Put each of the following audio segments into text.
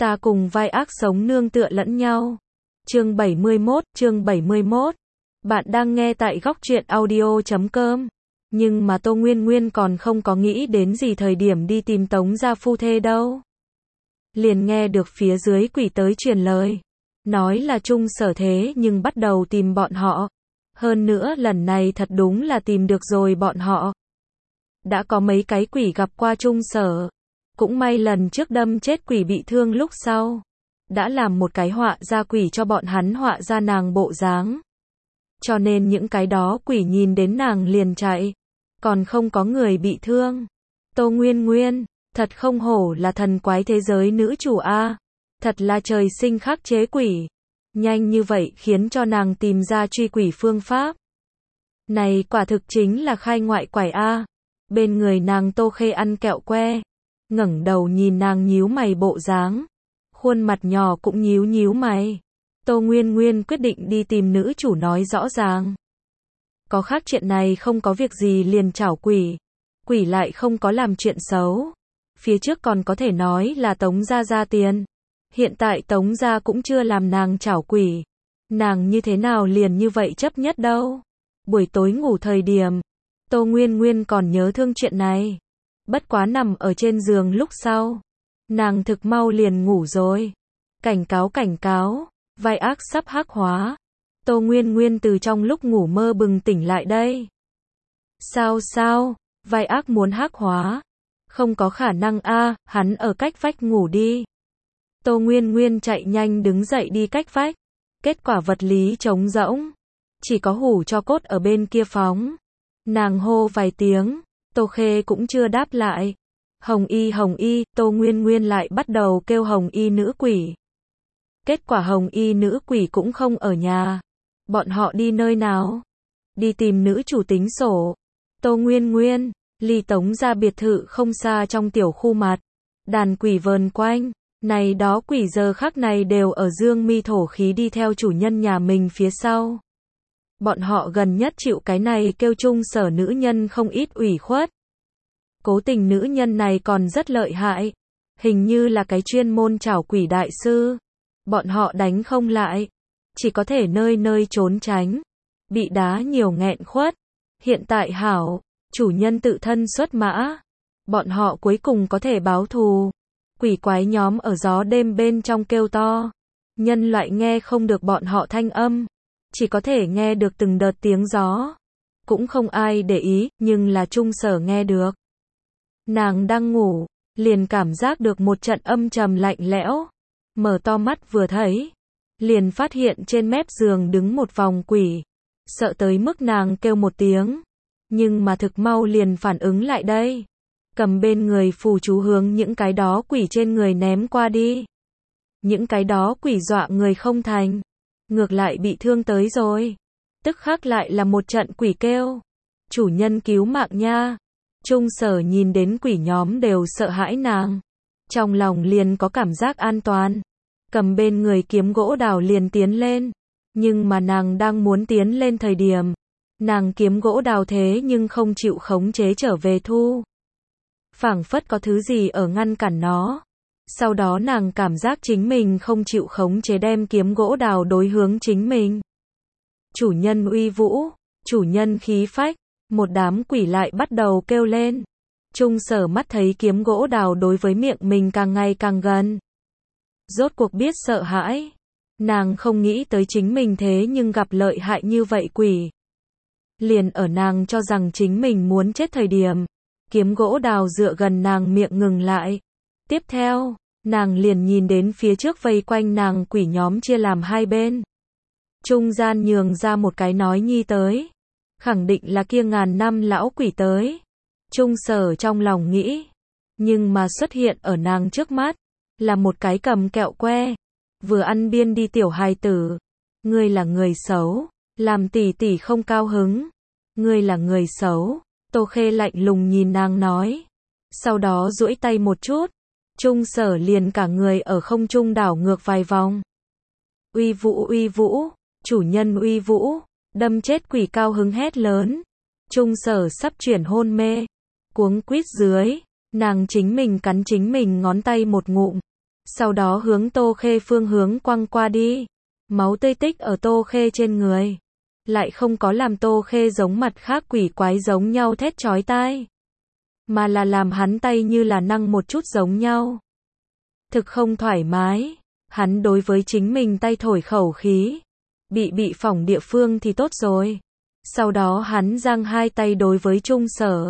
Ta cùng vai ác sống nương tựa lẫn nhau. Chương 71. Bạn đang nghe tại góc truyện audio.com. Nhưng mà Tô Nguyên Nguyên còn không có nghĩ đến gì thời điểm đi tìm Tống gia phu thê đâu. Liền nghe được phía dưới quỷ tới truyền lời. Nói là Trung Sở thế nhưng bắt đầu tìm bọn họ. Hơn nữa lần này thật đúng là tìm được rồi bọn họ. Đã có mấy cái quỷ gặp qua Trung Sở. Cũng may lần trước đâm chết quỷ bị thương lúc sau. Đã làm một cái họa ra quỷ cho bọn hắn họa ra nàng bộ dáng. Cho nên những cái đó quỷ nhìn đến nàng liền chạy. Còn không có người bị thương. Tô Nguyên Nguyên, thật không hổ là thần quái thế giới nữ chủ a. Thật là trời sinh khắc chế quỷ. Nhanh như vậy khiến cho nàng tìm ra truy quỷ phương pháp. Này quả thực chính là khai ngoại quải a. Bên người nàng Tô Khê ăn kẹo que. Ngẩng đầu nhìn nàng nhíu mày bộ dáng. Khuôn mặt nhỏ cũng nhíu mày. Tô Nguyên Nguyên quyết định đi tìm nữ chủ nói rõ ràng. Có khác chuyện này không có việc gì liền chảo quỷ. Quỷ lại không có làm chuyện xấu. Phía trước còn có thể nói là Tống gia ra tiền. Hiện tại Tống gia cũng chưa làm nàng chảo quỷ. Nàng như thế nào liền như vậy chấp nhất đâu. Buổi tối ngủ thời điểm. Tô Nguyên Nguyên còn nhớ thương chuyện này. Bất quá nằm ở trên giường lúc sau. Nàng thực mau liền ngủ rồi. Cảnh cáo. Vai ác sắp hắc hóa. Tô Nguyên Nguyên từ trong lúc ngủ mơ bừng tỉnh lại đây. Sao? Vai ác muốn hắc hóa. Không có khả năng a, hắn ở cách vách ngủ đi. Tô Nguyên Nguyên chạy nhanh đứng dậy đi cách vách. Kết quả vật lý trống rỗng. Chỉ có hủ cho cốt ở bên kia phóng. Nàng hô vài tiếng. Tô Khê cũng chưa đáp lại. Hồng y, Tô Nguyên Nguyên lại bắt đầu kêu hồng y nữ quỷ. Kết quả hồng y nữ quỷ cũng không ở nhà. Bọn họ đi nơi nào? Đi tìm nữ chủ tính sổ. Tô Nguyên Nguyên, ly Tống gia biệt thự không xa trong tiểu khu mặt. Đàn quỷ vờn quanh. Này đó quỷ giờ khắc này đều ở dương mi thổ khí đi theo chủ nhân nhà mình phía sau. Bọn họ gần nhất chịu cái này kêu Trung Sở nữ nhân không ít ủy khuất. Cố tình nữ nhân này còn rất lợi hại. Hình như là cái chuyên môn chảo quỷ đại sư. Bọn họ đánh không lại. Chỉ có thể nơi trốn tránh. Bị đá nhiều nghẹn khuất. Hiện tại hảo. Chủ nhân tự thân xuất mã. Bọn họ cuối cùng có thể báo thù. Quỷ quái nhóm ở gió đêm bên trong kêu to. Nhân loại nghe không được bọn họ thanh âm. Chỉ có thể nghe được từng đợt tiếng gió. Cũng không ai để ý, nhưng là Trung Sở nghe được. Nàng đang ngủ, liền cảm giác được một trận âm trầm lạnh lẽo. Mở to mắt vừa thấy, liền phát hiện trên mép giường đứng một vòng quỷ. Sợ tới mức nàng kêu một tiếng. Nhưng mà thực mau liền phản ứng lại đây. Cầm bên người phù chú hướng những cái đó quỷ trên người ném qua đi. Những cái đó quỷ dọa người không thành. Ngược lại bị thương tới rồi. Tức khắc lại là một trận quỷ kêu. Chủ nhân cứu mạng nha. Trung Sở nhìn đến quỷ nhóm đều sợ hãi nàng. Trong lòng liền có cảm giác an toàn. Cầm bên người kiếm gỗ đào liền tiến lên. Nhưng mà nàng đang muốn tiến lên thời điểm. Nàng kiếm gỗ đào thế nhưng không chịu khống chế trở về thu. Phảng phất có thứ gì ở ngăn cản nó. Sau đó nàng cảm giác chính mình không chịu khống chế đem kiếm gỗ đào đối hướng chính mình. Chủ nhân uy vũ, chủ nhân khí phách, một đám quỷ lại bắt đầu kêu lên. Trung Sở mắt thấy kiếm gỗ đào đối với miệng mình càng ngày càng gần. Rốt cuộc biết sợ hãi. Nàng không nghĩ tới chính mình thế nhưng gặp lợi hại như vậy quỷ. Liền ở nàng cho rằng chính mình muốn chết thời điểm. Kiếm gỗ đào dựa gần nàng miệng ngừng lại. Tiếp theo, nàng liền nhìn đến phía trước vây quanh nàng quỷ nhóm chia làm hai bên. Trung gian nhường ra một cái nói nhi tới. Khẳng định là kia ngàn năm lão quỷ tới. Trung Sở trong lòng nghĩ. Nhưng mà xuất hiện ở nàng trước mắt. Là một cái cầm kẹo que. Vừa ăn biên đi tiểu hài tử. Ngươi là người xấu. Làm tỷ tỷ không cao hứng. Ngươi là người xấu. Tô Khê lạnh lùng nhìn nàng nói. Sau đó duỗi tay một chút. Trung Sở liền cả người ở không trung đảo ngược vài vòng. Uy vũ, chủ nhân uy vũ. Đâm chết quỷ cao hứng hét lớn. Trung Sở sắp chuyển hôn mê. Cuống quýt dưới. Nàng chính mình cắn chính mình ngón tay một ngụm. sau đó hướng Tô Khê phương hướng quăng qua đi. Máu tươi tích ở Tô Khê trên người, lại không có làm Tô Khê giống mặt khác quỷ quái giống nhau thét chói tai, mà là làm hắn tay như là năng một chút giống nhau. Thực không thoải mái, hắn đối với chính mình tay thổi khẩu khí, bị phỏng địa phương thì tốt rồi. Sau đó hắn giang hai tay đối với Trung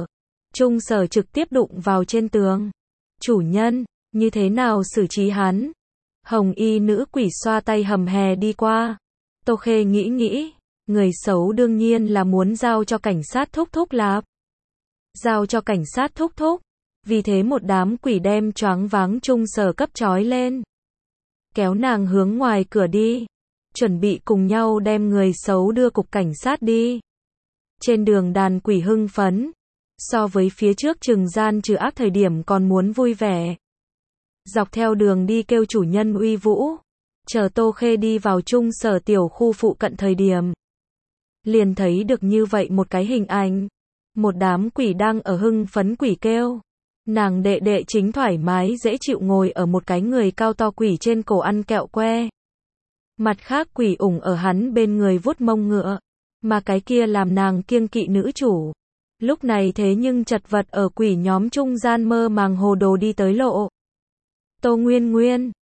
Sở trực tiếp đụng vào trên tường. Chủ nhân, như thế nào xử trí hắn? Hồng y nữ quỷ xoa tay hầm hè đi qua. Tô Khê nghĩ, người xấu đương nhiên là muốn giao cho cảnh sát thúc thúc lạp. Giao cho cảnh sát thúc thúc. Vì thế một đám quỷ đem choáng váng Trung Sở cấp trói lên, kéo nàng hướng ngoài cửa đi, chuẩn bị cùng nhau đem người xấu đưa cục cảnh sát đi. Trên đường đàn quỷ hưng phấn, so với phía trước trừng gian trừ ác thời điểm còn muốn vui vẻ. Dọc theo đường đi kêu chủ nhân uy vũ. Chờ Tô Khê đi vào Trung Sở tiểu khu phụ cận thời điểm, liền thấy được như vậy một cái hình ảnh. Một đám quỷ đang ở hưng phấn quỷ kêu. Nàng đệ đệ chính thoải mái dễ chịu ngồi ở một cái người cao to quỷ trên cổ ăn kẹo que. Mặt khác quỷ ủng ở hắn bên người vuốt mông ngựa, mà cái kia làm nàng kiêng kỵ nữ chủ. Lúc này thế nhưng chật vật ở quỷ nhóm trung gian mơ màng hồ đồ đi tới lộ. Tô Nguyên,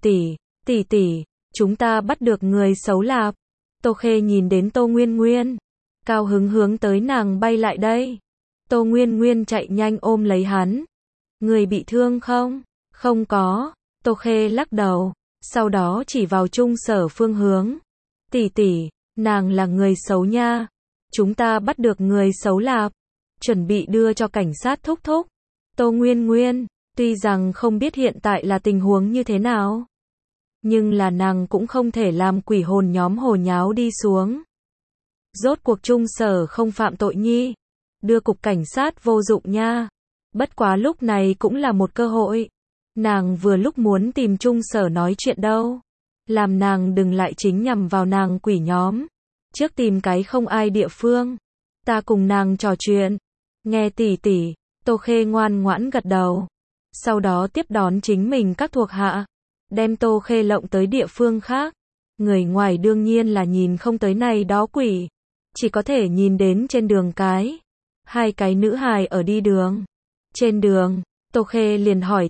tỷ tỷ, chúng ta bắt được người xấu lạp. Tô Khê nhìn đến Tô Nguyên, cao hứng hướng tới nàng bay lại đây. Tô Nguyên chạy nhanh ôm lấy hắn. Người bị thương không? Không có. Tô Khê lắc đầu, sau đó chỉ vào Trung Sở phương hướng. Tỷ, nàng là người xấu nha. Chúng ta bắt được người xấu lạp. Chuẩn bị đưa cho cảnh sát thúc thúc. Tô Nguyên, tuy rằng không biết hiện tại là tình huống như thế nào, nhưng là nàng cũng không thể làm quỷ hồn nhóm hồ nháo đi xuống. Rốt cuộc Trung Sở không phạm tội nhi. Đưa cục cảnh sát vô dụng nha. Bất quá lúc này cũng là một cơ hội. Nàng vừa lúc muốn tìm Trung Sở nói chuyện đâu. Làm nàng đừng lại chính nhằm vào nàng quỷ nhóm. Trước tìm cái không ai địa phương. Ta cùng nàng trò chuyện. Nghe tỷ, Tô Khê ngoan ngoãn gật đầu. Sau đó tiếp đón chính mình các thuộc hạ. Đem Tô Khê lộng tới địa phương khác. Người ngoài đương nhiên là nhìn không tới này đó quỷ. Chỉ có thể nhìn đến trên đường hai cái nữ hài ở đi đường. Trên đường, Tô Khê liền hỏi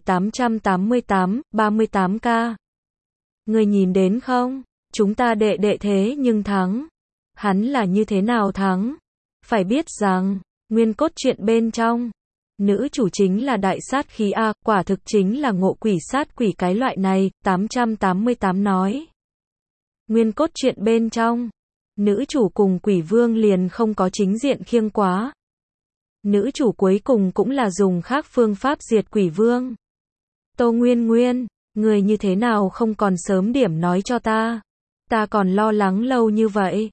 38, Người nhìn đến không? Chúng ta đệ thế nhưng thắng. Hắn là như thế nào thắng? Phải biết rằng, nguyên cốt truyện bên trong, nữ chủ chính là đại sát khí A, quả thực chính là ngộ quỷ sát quỷ cái loại này, 888 nói. Nguyên cốt truyện bên trong, nữ chủ cùng quỷ vương liền không có chính diện khiêng quá. Nữ chủ cuối cùng cũng là dùng khác phương pháp diệt quỷ vương. Tô Nguyên, người như thế nào không còn sớm điểm nói cho ta. Ta còn lo lắng lâu như vậy.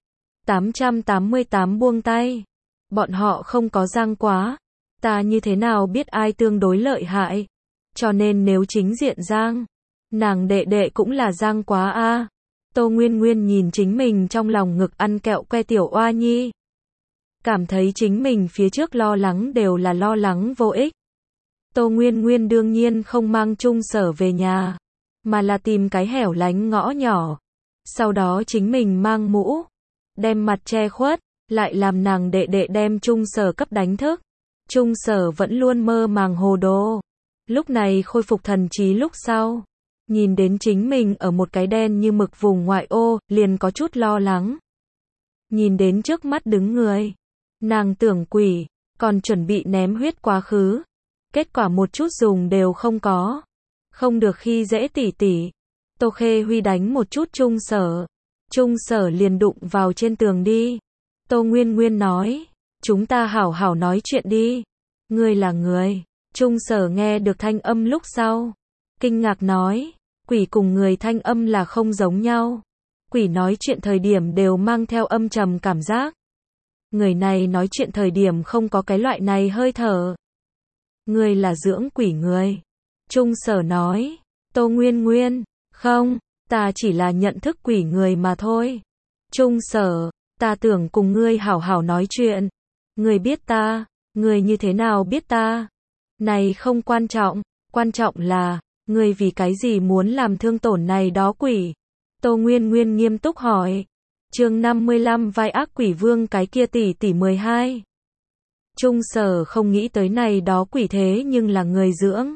888 buông tay. Bọn họ không có giang quá. Ta như thế nào biết ai tương đối lợi hại. Cho nên nếu chính diện giang, nàng đệ cũng là giang quá a. Tô Nguyên nhìn chính mình trong lòng ngực ăn kẹo que tiểu oa nhi. Cảm thấy chính mình phía trước lo lắng đều là lo lắng vô ích. Tô Nguyên đương nhiên không mang Trung Sở về nhà, mà là tìm cái hẻo lánh ngõ nhỏ. Sau đó chính mình mang mũ, đem mặt che khuất, lại làm nàng đệ đem Trung Sở cấp đánh thức. Trung Sở vẫn luôn mơ màng hồ đồ. Lúc này khôi phục thần trí lúc sau, nhìn đến chính mình ở một cái đen như mực vùng ngoại ô, liền có chút lo lắng. Nhìn đến trước mắt đứng người, nàng tưởng quỷ, còn chuẩn bị ném huyết quá khứ. Kết quả một chút dùng đều không có. Không được khi dễ tỷ. Tô Khê Huy đánh một chút Trung Sở. Trung Sở liền đụng vào trên tường đi. Tô Nguyên nói, chúng ta hảo hảo nói chuyện đi. Ngươi là người. Trung Sở nghe được thanh âm lúc sau, kinh ngạc nói, quỷ cùng người thanh âm là không giống nhau. Quỷ nói chuyện thời điểm đều mang theo âm trầm cảm giác. Người này nói chuyện thời điểm không có cái loại này hơi thở. Ngươi là dưỡng quỷ người. Trung Sở nói, Tô Nguyên, không, ta chỉ là nhận thức quỷ người mà thôi. Trung Sở, ta tưởng cùng ngươi hảo hảo nói chuyện. Ngươi biết ta, ngươi như thế nào biết ta? Này không quan trọng, quan trọng là, Ngươi vì cái gì muốn làm thương tổn này đó quỷ? Tô Nguyên Nguyên nghiêm túc hỏi. Chương 55 vai ác quỷ vương cái kia tỷ 12. Trung Sở không nghĩ tới này đó quỷ thế nhưng là người dưỡng.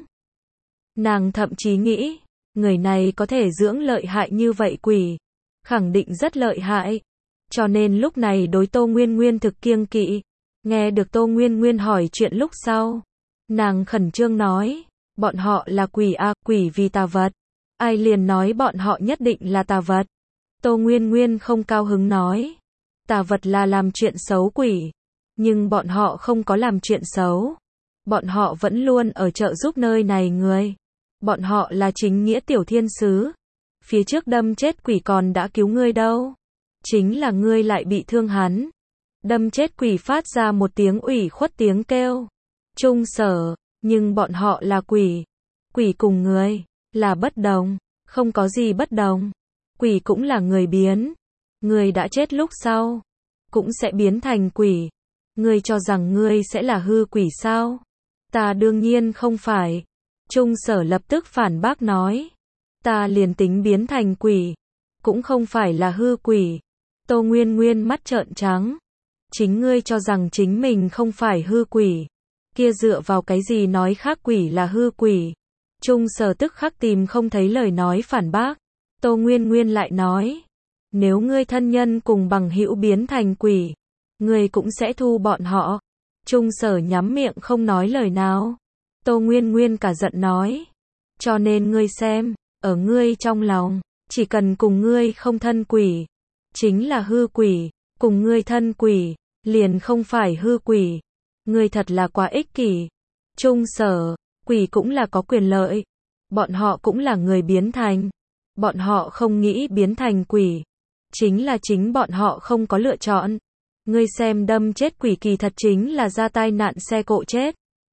Nàng thậm chí nghĩ, người này có thể dưỡng lợi hại như vậy quỷ, khẳng định rất lợi hại. Cho nên lúc này đối Tô Nguyên Nguyên thực kiêng kỵ. Nghe được Tô Nguyên Nguyên hỏi chuyện lúc sau, nàng khẩn trương nói, bọn họ là quỷ à, quỷ vì tà vật. Ai liền nói bọn họ nhất định là tà vật. Tô Nguyên Nguyên không cao hứng nói, tà vật là làm chuyện xấu quỷ, nhưng bọn họ không có làm chuyện xấu. Bọn họ vẫn luôn ở trợ giúp nơi này người. Bọn họ là chính nghĩa tiểu thiên sứ. Phía trước đâm chết quỷ còn đã cứu ngươi đâu. Chính là ngươi lại bị thương hắn. Đâm chết quỷ phát ra một tiếng ủy khuất tiếng kêu. Trung Sở, nhưng bọn họ là quỷ. Quỷ cùng người, là bất đồng, không có gì bất đồng. Quỷ cũng là người biến. Người đã chết lúc sau, cũng sẽ biến thành quỷ. Ngươi cho rằng ngươi sẽ là hư quỷ sao? Ta đương nhiên không phải. Trung Sở lập tức phản bác nói. Ta liền tính biến thành quỷ, cũng không phải là hư quỷ. Tô Nguyên Nguyên mắt trợn trắng. Chính ngươi cho rằng chính mình không phải hư quỷ. Kia dựa vào cái gì nói khác quỷ là hư quỷ? Trung Sở tức khắc tìm không thấy lời nói phản bác. Tô Nguyên Nguyên lại nói. Nếu ngươi thân nhân cùng bằng hữu biến thành quỷ, ngươi cũng sẽ thu bọn họ. Trung Sở nhắm miệng không nói lời nào. Tô Nguyên Nguyên cả giận nói. Cho nên ngươi xem, ở ngươi trong lòng, chỉ cần cùng ngươi không thân quỷ, chính là hư quỷ, cùng ngươi thân quỷ, liền không phải hư quỷ. Ngươi thật là quá ích kỷ. Trung Sở, quỷ cũng là có quyền lợi. Bọn họ cũng là người biến thành. Bọn họ không nghĩ biến thành quỷ. Chính là chính bọn họ không có lựa chọn. Ngươi xem đâm chết quỷ kỳ thật chính là ra tai nạn xe cộ chết.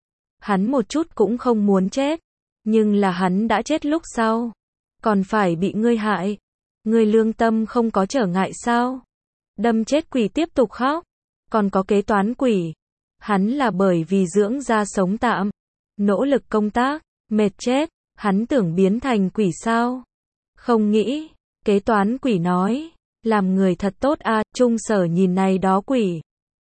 Hắn một chút cũng không muốn chết. Nhưng là hắn đã chết lúc sau. Còn phải bị ngươi hại. Ngươi lương tâm không có trở ngại sao? Đâm chết quỷ tiếp tục khóc. Còn có kế toán quỷ. Hắn là bởi vì dưỡng ra sống tạm. Nỗ lực công tác. Mệt chết. Hắn tưởng biến thành quỷ sao? Không nghĩ. Kế toán quỷ nói. Làm người thật tốt a. Trung Sở nhìn này đó quỷ.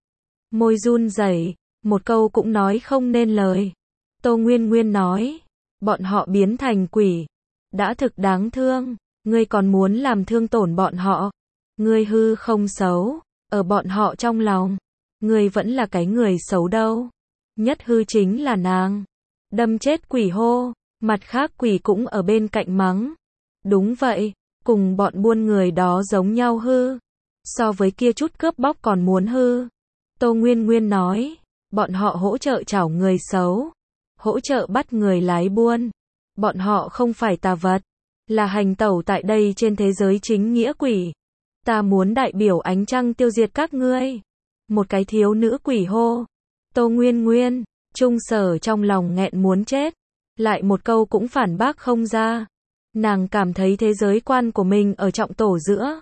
Môi run rẩy, một câu cũng nói không nên lời. Tô Nguyên Nguyên nói. Bọn họ biến thành quỷ. Đã thực đáng thương. Ngươi còn muốn làm thương tổn bọn họ. Ngươi hư không xấu. Ở bọn họ trong lòng. Ngươi vẫn là cái người xấu đâu. Nhất hư chính là nàng. Đâm chết quỷ hô. Mặt khác quỷ cũng ở bên cạnh mắng. Đúng vậy. Cùng bọn buôn người đó giống nhau hư. So với kia chút cướp bóc còn muốn hư. Tô Nguyên Nguyên nói. Bọn họ hỗ trợ trảo người xấu. Hỗ trợ bắt người lái buôn. Bọn họ không phải tà vật. Là hành tẩu tại đây trên thế giới chính nghĩa quỷ. Ta muốn đại biểu ánh trăng tiêu diệt các ngươi. Một cái thiếu nữ quỷ hô. Tô Nguyên Nguyên. Trung Sở trong lòng nghẹn muốn chết. Lại một câu cũng phản bác không ra. Nàng cảm thấy thế giới quan của mình ở trọng tổ giữa.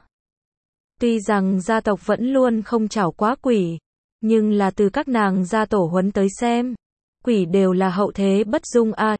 Tuy rằng gia tộc vẫn luôn không trảo quá quỷ, nhưng là từ các nàng gia tổ huấn tới xem, quỷ đều là hậu thế bất dung a,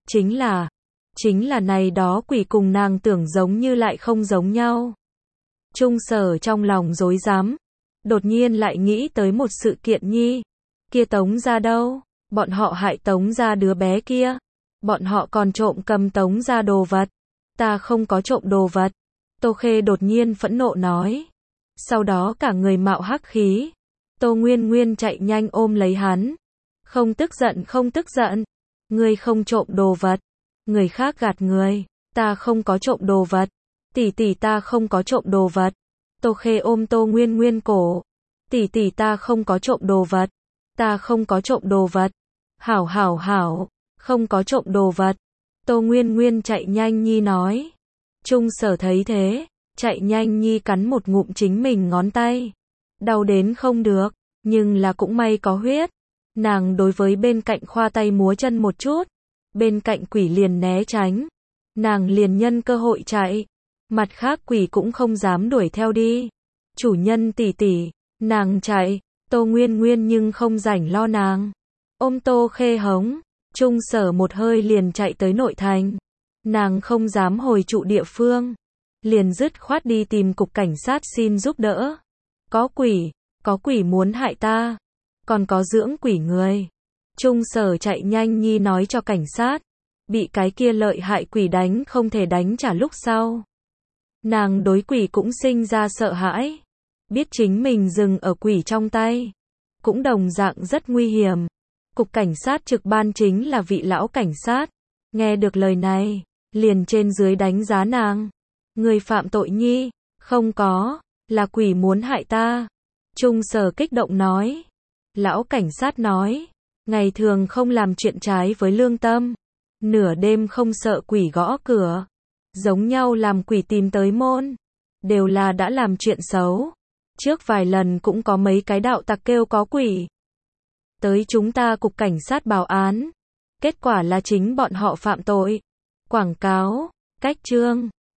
chính là này đó quỷ cùng nàng tưởng giống như lại không giống nhau. Trung Sở trong lòng rối rắm, đột nhiên lại nghĩ tới một sự kiện nhi, kia Tống gia đâu, bọn họ hại Tống gia đứa bé kia, bọn họ còn trộm cầm Tống gia đồ vật. Ta không có trộm đồ vật. Tô Khê đột nhiên phẫn nộ nói. Sau đó cả người mạo hắc khí. Tô Nguyên Nguyên chạy nhanh ôm lấy hắn. Không tức giận không tức giận. Ngươi không trộm đồ vật. Người khác gạt người. Ta không có trộm đồ vật. Tỷ tỷ ta không có trộm đồ vật. Tô Khê ôm Tô Nguyên Nguyên cổ. Tỷ tỷ ta không có trộm đồ vật. Ta không có trộm đồ vật. Hảo hảo hảo. Không có trộm đồ vật. Tô Nguyên Nguyên chạy nhanh nhi nói. Trung Sở thấy thế, chạy nhanh nhi cắn một ngụm chính mình ngón tay. Đau đến không được, nhưng là cũng may có huyết. Nàng đối với bên cạnh khoa tay múa chân một chút. Bên cạnh quỷ liền né tránh. Nàng liền nhân cơ hội chạy. Mặt khác quỷ cũng không dám đuổi theo đi. Chủ nhân tỷ tỷ, nàng chạy. Tô Nguyên Nguyên nhưng không rảnh lo nàng. Ôm Tô Khê hống. Trung Sở một hơi liền chạy tới nội thành. Nàng không dám hồi trụ địa phương, liền dứt khoát đi tìm cục cảnh sát xin giúp đỡ. Có quỷ muốn hại ta, còn có dưỡng quỷ người. Trung Sở chạy nhanh nhi nói cho cảnh sát, bị cái kia lợi hại quỷ đánh không thể đánh trả lúc sau. Nàng đối quỷ cũng sinh ra sợ hãi, biết chính mình dừng ở quỷ trong tay, cũng đồng dạng rất nguy hiểm. Cục cảnh sát trực ban chính là vị lão cảnh sát, nghe được lời này, liền trên dưới đánh giá nàng. Người phạm tội nhi, không có, là quỷ muốn hại ta. Trung Sở kích động nói. Lão cảnh sát nói, ngày thường không làm chuyện trái với lương tâm, nửa đêm không sợ quỷ gõ cửa, giống nhau làm quỷ tìm tới môn, đều là đã làm chuyện xấu. Trước vài lần cũng có mấy cái đạo tặc kêu có quỷ tới chúng ta cục cảnh sát báo án, kết quả là chính bọn họ phạm tội. Quảng cáo, cách chương